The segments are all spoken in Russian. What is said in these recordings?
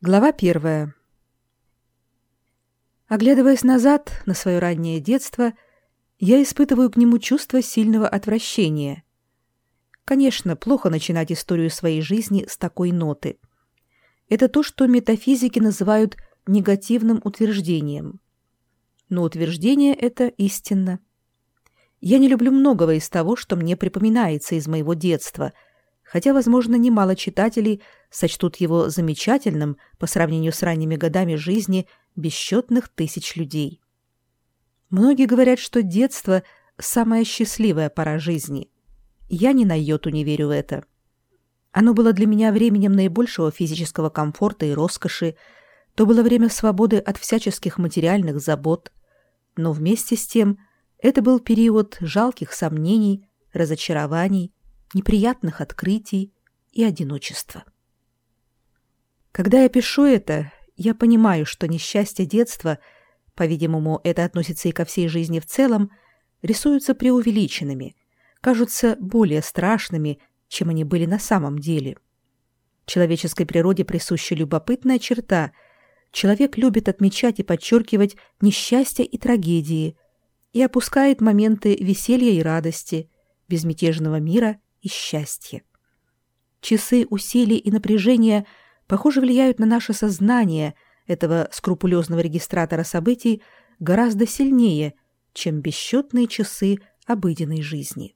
Глава 1. Оглядываясь назад на свое раннее детство, я испытываю к нему чувство сильного отвращения. Конечно, плохо начинать историю своей жизни с такой ноты. Это то, что метафизики называют негативным утверждением. Но утверждение это истинно. Я не люблю многого из того, что мне припоминается из моего детства, хотя, возможно, немало читателей сочтут его замечательным по сравнению с ранними годами жизни бесчетных тысяч людей. Многие говорят, что детство – самая счастливая пора жизни. Я ни на йоту не верю в это. Оно было для меня временем наибольшего физического комфорта и роскоши, то было время свободы от всяческих материальных забот, но вместе с тем это был период жалких сомнений, разочарований, неприятных открытий и одиночества. Когда я пишу это, я понимаю, что несчастья детства, по-видимому, это относится и ко всей жизни в целом, рисуются преувеличенными, кажутся более страшными, чем они были на самом деле. Человеческой природе присуща любопытная черта. Человек любит отмечать и подчеркивать несчастья и трагедии и опускает моменты веселья и радости, безмятежного мира и счастья. Часы усилий и напряжения, похоже, влияют на наше сознание этого скрупулезного регистратора событий гораздо сильнее, чем бесчетные часы обыденной жизни.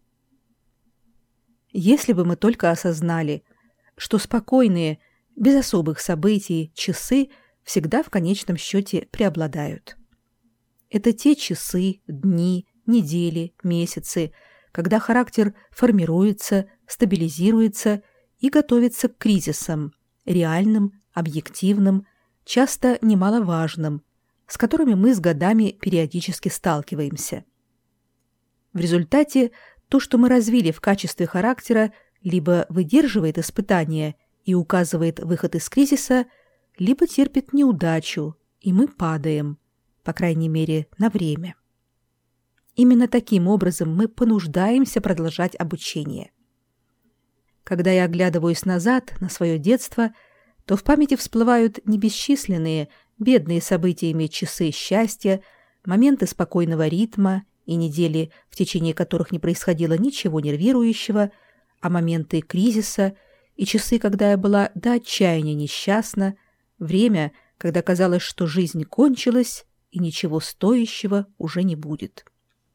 Если бы мы только осознали, что спокойные, без особых событий часы всегда в конечном счете преобладают. Это те часы, дни, недели, месяцы, когда характер формируется, стабилизируется и готовится к кризисам, реальным, объективным, часто немаловажным, с которыми мы с годами периодически сталкиваемся. В результате то, что мы развили в качестве характера, либо выдерживает испытания и указывает выход из кризиса, либо терпит неудачу, и мы падаем, по крайней мере, на время. Именно таким образом мы понуждаемся продолжать обучение. Когда я оглядываюсь назад на свое детство, то в памяти всплывают не бесчисленные, бедные событиями часы счастья, моменты спокойного ритма и недели, в течение которых не происходило ничего нервирующего, а моменты кризиса и часы, когда я была до отчаяния несчастна, время, когда казалось, что жизнь кончилась и ничего стоящего уже не будет.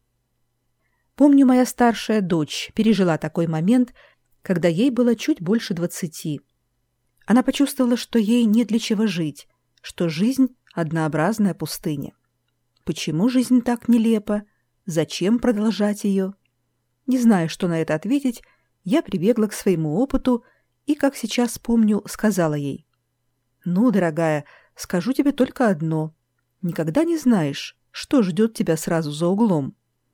Помню, моя старшая дочь пережила такой момент, когда ей было чуть больше 20. Она почувствовала, что ей не для чего жить, что жизнь – однообразная пустыня. Почему жизнь так нелепа? Зачем продолжать ее? Не зная, что на это ответить, я прибегла к своему опыту и, как сейчас помню, сказала ей: «Ну, дорогая, скажу тебе только одно. Никогда не знаешь, что ждет тебя сразу за углом».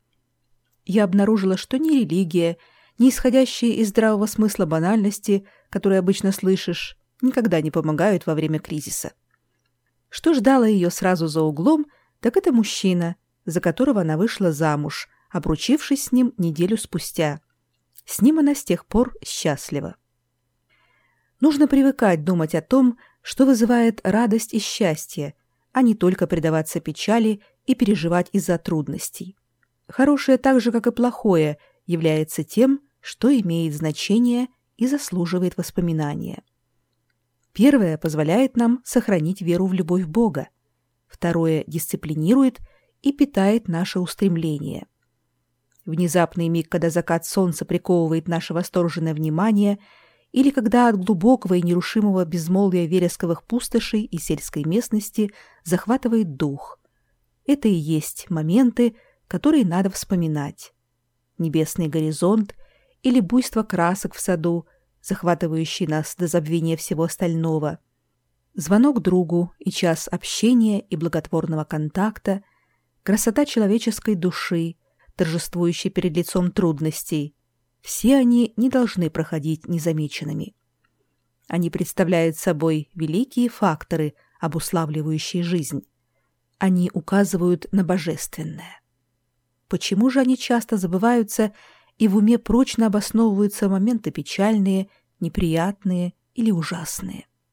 Я обнаружила, что ни религия, ни исходящие из здравого смысла банальности, которые обычно слышишь, никогда не помогают во время кризиса. Что ждало ее сразу за углом, так это мужчина, за которого она вышла замуж, обручившись с ним неделю спустя. С ним она с тех пор счастлива. Нужно привыкать думать о том, что вызывает радость и счастье, а не только предаваться печали и переживать из-за трудностей. Хорошее, так же, как и плохое, является тем, что имеет значение и заслуживает воспоминания. Первое позволяет нам сохранить веру в любовь Бога. Второе дисциплинирует и питает наше устремление. Внезапный миг, когда закат солнца приковывает наше восторженное внимание, или когда от глубокого и нерушимого безмолвия вересковых пустошей и сельской местности захватывает дух. Это и есть моменты, которые надо вспоминать. Небесный горизонт или буйство красок в саду, захватывающий нас до забвения всего остального. Звонок другу и час общения и благотворного контакта, красота человеческой души, торжествующей перед лицом трудностей. Все они не должны проходить незамеченными. Они представляют собой великие факторы, обуславливающие жизнь. Они указывают на божественное. Почему же они часто забываются и в уме прочно обосновываются моменты печальные, неприятные или ужасные?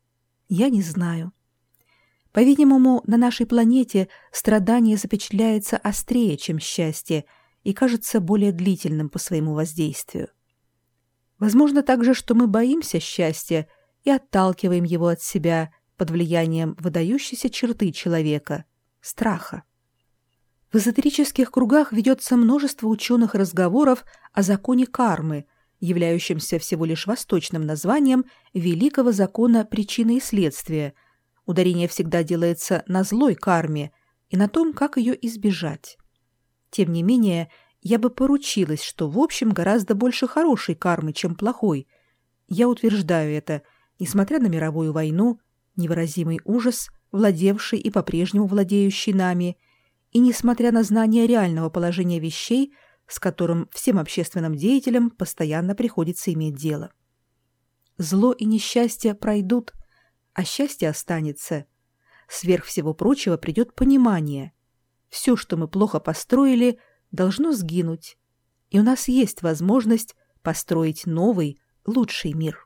Я не знаю. По-видимому, на нашей планете страдание запечатляется острее, чем счастье, и кажется более длительным по своему воздействию. Возможно также, что мы боимся счастья и отталкиваем его от себя под влиянием выдающейся черты человека – страха. В эзотерических кругах ведется множество ученых разговоров о законе кармы, являющемся всего лишь восточным названием великого закона причины и следствия. Ударение всегда делается на злой карме и на том, как ее избежать. Тем не менее, я бы поручилась, что в общем гораздо больше хорошей кармы, чем плохой. Я утверждаю это, несмотря на мировую войну, невыразимый ужас, владевший и по-прежнему владеющий нами, и несмотря на знание реального положения вещей, с которым всем общественным деятелям постоянно приходится иметь дело. Зло и несчастье пройдут, а счастье останется. Сверх всего прочего придет понимание. Все, что мы плохо построили, должно сгинуть, и у нас есть возможность построить новый, лучший мир.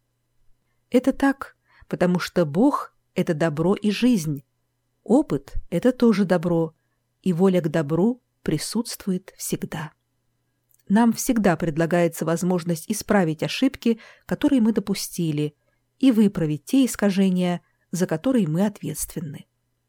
Это так, потому что Бог — это добро и жизнь. Опыт — это тоже добро, и воля к добру присутствует всегда. Нам всегда предлагается возможность исправить ошибки, которые мы допустили, и выправить те искажения, за которые мы ответственны.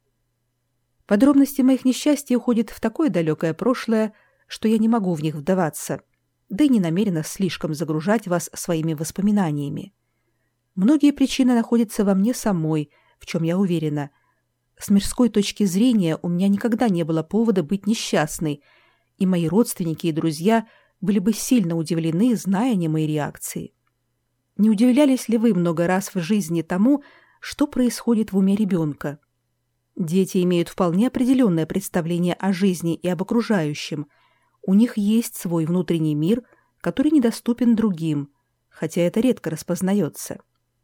Подробности моих несчастий уходят в такое далекое прошлое, что я не могу в них вдаваться, да и не намерена слишком загружать вас своими воспоминаниями. Многие причины находятся во мне самой, в чем я уверена. С мирской точки зрения у меня никогда не было повода быть несчастной, и мои родственники и друзья были бы сильно удивлены, зная не мои реакции. Не удивлялись ли вы много раз в жизни тому, что происходит в уме ребенка? Дети имеют вполне определенное представление о жизни и об окружающем. У них есть свой внутренний мир, который недоступен другим, хотя это редко распознается.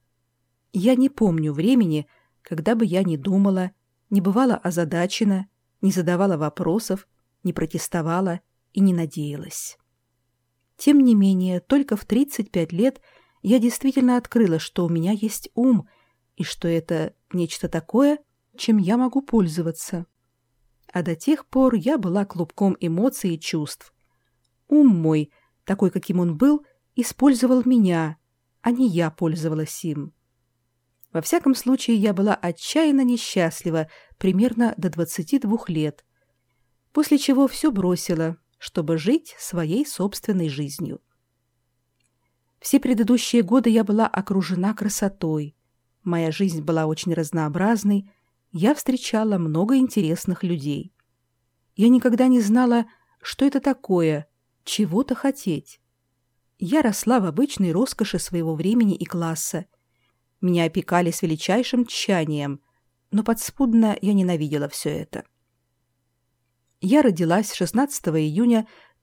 Я не помню времени, когда бы я не думала, не бывала озадачена, не задавала вопросов, не протестовала и не надеялась. Тем не менее, только в 35 лет я действительно открыла, что у меня есть ум, и что это нечто такое, чем я могу пользоваться. А до тех пор я была клубком эмоций и чувств. Ум мой, такой, каким он был, использовал меня, а не я пользовалась им. Во всяком случае, я была отчаянно несчастлива примерно до 22 лет, после чего все бросила, чтобы жить своей собственной жизнью. Все предыдущие годы я была окружена красотой. Моя жизнь была очень разнообразной, я встречала много интересных людей. Я никогда не знала, что это такое — чего-то хотеть. Я росла в обычной роскоши своего времени и класса. Меня опекали с величайшим тщанием, но подспудно я ненавидела все это. Я родилась 16 июня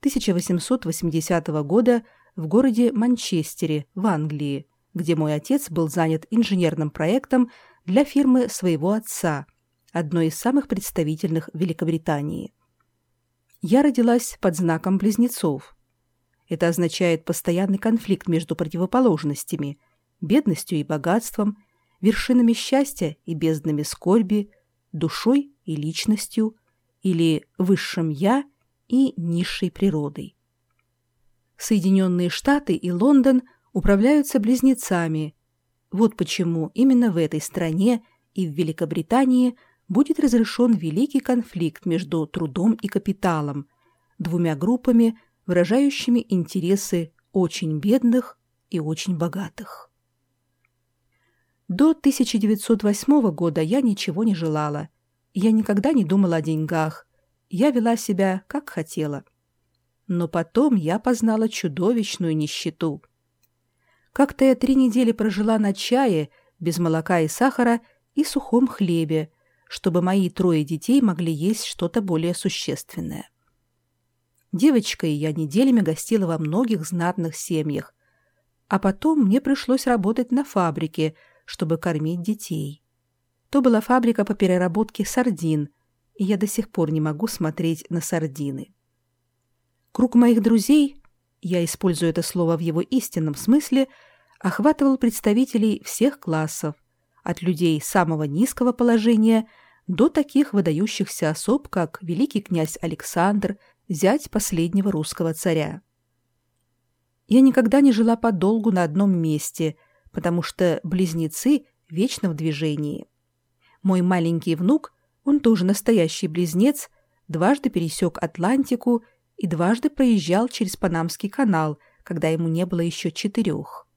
1880 года в городе Манчестере, в Англии, где мой отец был занят инженерным проектом для фирмы своего отца, одной из самых представительных в Великобритании. Я родилась под знаком близнецов. Это означает постоянный конфликт между противоположностями, бедностью и богатством, вершинами счастья и безднами скорби, душой и личностью, или высшим «я» и низшей природой. Соединенные Штаты и Лондон управляются близнецами. Вот почему именно в этой стране и в Великобритании будет разрешен великий конфликт между трудом и капиталом, двумя группами, выражающими интересы очень бедных и очень богатых. До 1908 года я ничего не желала. Я никогда не думала о деньгах. Я вела себя, как хотела. Но потом я познала чудовищную нищету. Как-то я 3 недели прожила на чае, без молока и сахара и сухом хлебе, чтобы мои 3 детей могли есть что-то более существенное. Девочкой я неделями гостила во многих знатных семьях, а потом мне пришлось работать на фабрике, чтобы кормить детей. То была фабрика по переработке сардин, и я до сих пор не могу смотреть на сардины. Круг моих друзей, я использую это слово в его истинном смысле, охватывал представителей всех классов, от людей самого низкого положения до таких выдающихся особ, как великий князь Александр, зять последнего русского царя. Я никогда не жила подолгу на одном месте, потому что близнецы вечно в движении. Мой маленький внук, он тоже настоящий близнец, дважды пересек Атлантику и дважды проезжал через Панамский канал, когда ему не было еще 4.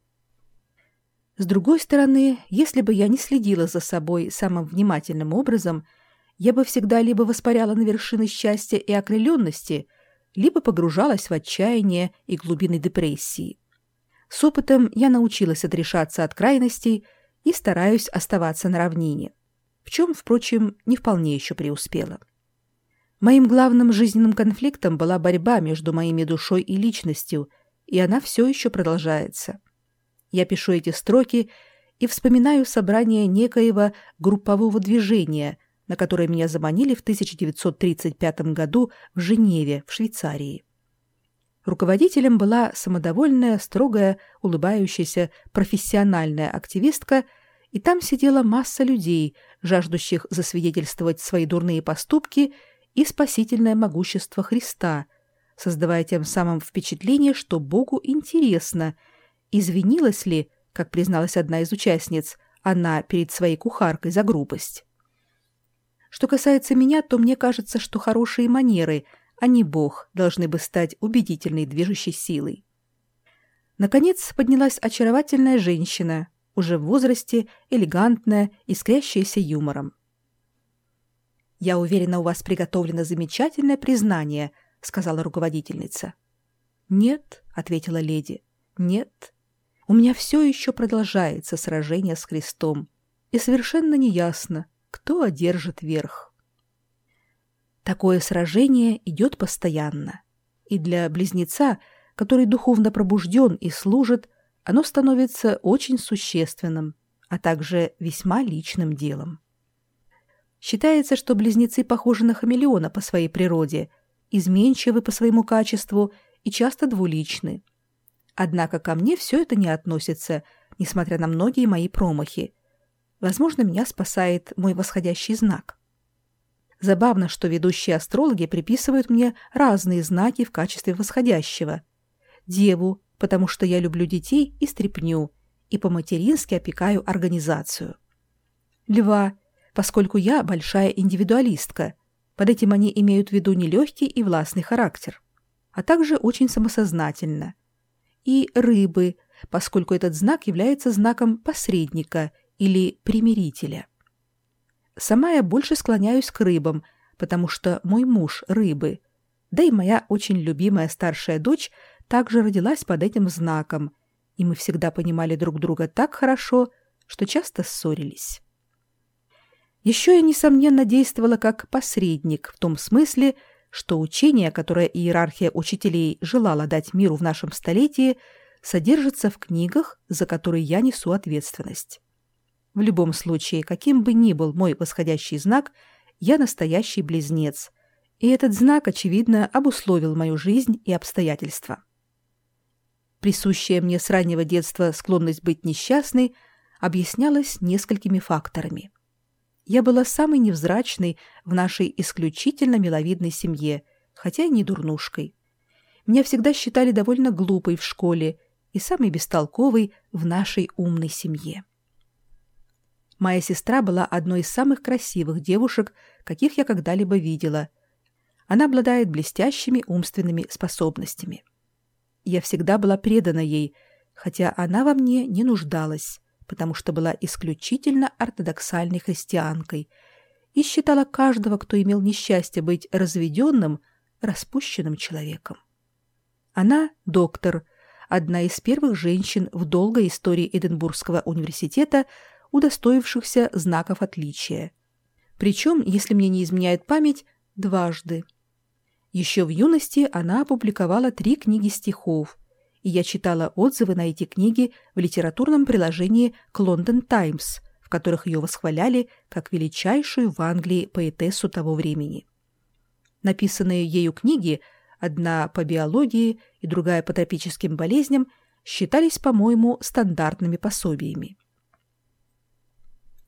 С другой стороны, если бы я не следила за собой самым внимательным образом, я бы всегда либо воспаряла на вершины счастья и окрыленности, либо погружалась в отчаяние и глубины депрессии. С опытом я научилась отрешаться от крайностей и стараюсь оставаться на равнине, в чем, впрочем, не вполне еще преуспела. Моим главным жизненным конфликтом была борьба между моими душой и личностью, и она все еще продолжается. Я пишу эти строки и вспоминаю собрание некоего группового движения, на которое меня заманили в 1935 году в Женеве, в Швейцарии. Руководителем была самодовольная, строгая, улыбающаяся профессиональная активистка, и там сидела масса людей, жаждущих засвидетельствовать свои дурные поступки и спасительное могущество Христа, создавая тем самым впечатление, что Богу интересно, извинилась ли, как призналась одна из участниц, она перед своей кухаркой за грубость. Что касается меня, то мне кажется, что хорошие манеры, а не Бог, должны бы стать убедительной движущей силой. Наконец поднялась очаровательная женщина, уже в возрасте, элегантная, искрящаяся юмором. «Я уверена, у вас приготовлено замечательное признание», — сказала руководительница. «Нет», — ответила леди, — «нет. У меня все еще продолжается сражение с Христом, и совершенно неясно, кто одержит верх». Такое сражение идет постоянно, и для близнеца, который духовно пробужден и служит, оно становится очень существенным, а также весьма личным делом. Считается, что близнецы похожи на хамелеона по своей природе, изменчивы по своему качеству и часто двуличны. Однако ко мне все это не относится, несмотря на многие мои промахи. Возможно, меня спасает мой восходящий знак. Забавно, что ведущие астрологи приписывают мне разные знаки в качестве восходящего. Деву, потому что я люблю детей и стряпню, и по-матерински опекаю организацию. Льва, поскольку я большая индивидуалистка. Под этим они имеют в виду нелегкий и властный характер, а также очень самосознательно. И рыбы, поскольку этот знак является знаком посредника или примирителя. Сама я больше склоняюсь к рыбам, потому что мой муж – рыбы, да и моя очень любимая старшая дочь также родилась под этим знаком, и мы всегда понимали друг друга так хорошо, что часто ссорились. Еще я, несомненно, действовала как посредник в том смысле, что учение, которое иерархия учителей желала дать миру в нашем столетии, содержится в книгах, за которые я несу ответственность. В любом случае, каким бы ни был мой восходящий знак, я настоящий близнец, и этот знак, очевидно, обусловил мою жизнь и обстоятельства. Присущая мне с раннего детства склонность быть несчастной объяснялась несколькими факторами. Я была самой невзрачной в нашей исключительно миловидной семье, хотя и не дурнушкой. Меня всегда считали довольно глупой в школе и самой бестолковой в нашей умной семье. Моя сестра была одной из самых красивых девушек, каких я когда-либо видела. Она обладает блестящими умственными способностями. Я всегда была предана ей, хотя она во мне не нуждалась, потому что была исключительно ортодоксальной христианкой и считала каждого, кто имел несчастье быть разведенным, распущенным человеком. Она – доктор, одна из первых женщин в долгой истории Эдинбургского университета, удостоившихся знаков отличия. Причем, если мне не изменяет память, дважды. Еще в юности она опубликовала 3 книги стихов, и я читала отзывы на эти книги в литературном приложении к London Times, в которых ее восхваляли как величайшую в Англии поэтессу того времени. Написанные ею книги, одна по биологии и другая по тропическим болезням, считались, по-моему, стандартными пособиями.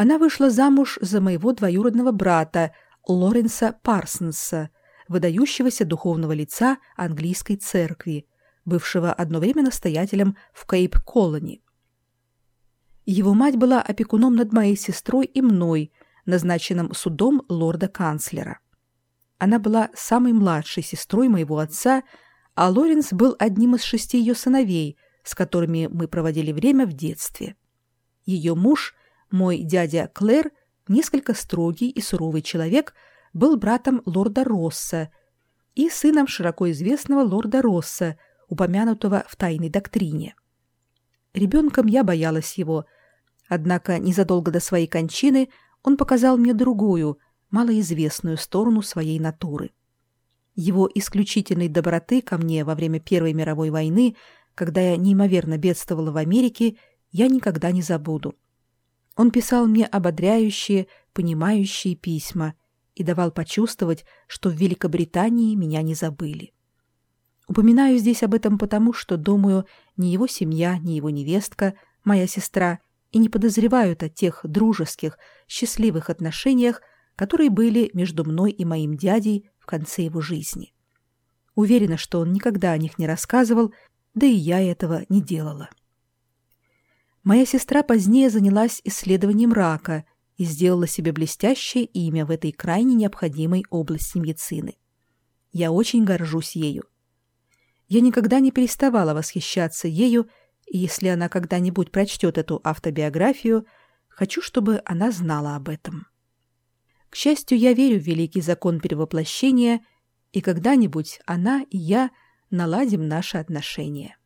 Она вышла замуж за моего двоюродного брата Лоренса Парсонса, выдающегося духовного лица английской церкви, бывшего одно время настоятелем в Кейп-Колони. Его мать была опекуном над моей сестрой и мной, назначенным судом лорда-канцлера. Она была самой младшей сестрой моего отца, а Лоренс был одним из 6 ее сыновей, с которыми мы проводили время в детстве. Ее муж, мой дядя Клэр, несколько строгий и суровый человек, был братом лорда Росса и сыном широко известного лорда Росса, упомянутого в «Тайной доктрине». Ребенком я боялась его, однако незадолго до своей кончины он показал мне другую, малоизвестную сторону своей натуры. Его исключительной доброты ко мне во время Первой мировой войны, когда я неимоверно бедствовала в Америке, я никогда не забуду. Он писал мне ободряющие, понимающие письма и давал почувствовать, что в Великобритании меня не забыли. Упоминаю здесь об этом потому, что, думаю, ни его семья, ни его невестка, моя сестра, и не подозревают о тех дружеских, счастливых отношениях, которые были между мной и моим дядей в конце его жизни. Уверена, что он никогда о них не рассказывал, да и я этого не делала. Моя сестра позднее занялась исследованием рака и сделала себе блестящее имя в этой крайне необходимой области медицины. Я очень горжусь ею. Я никогда не переставала восхищаться ею, и если она когда-нибудь прочтет эту автобиографию, хочу, чтобы она знала об этом. К счастью, я верю в великий закон перевоплощения, и когда-нибудь она и я наладим наши отношения.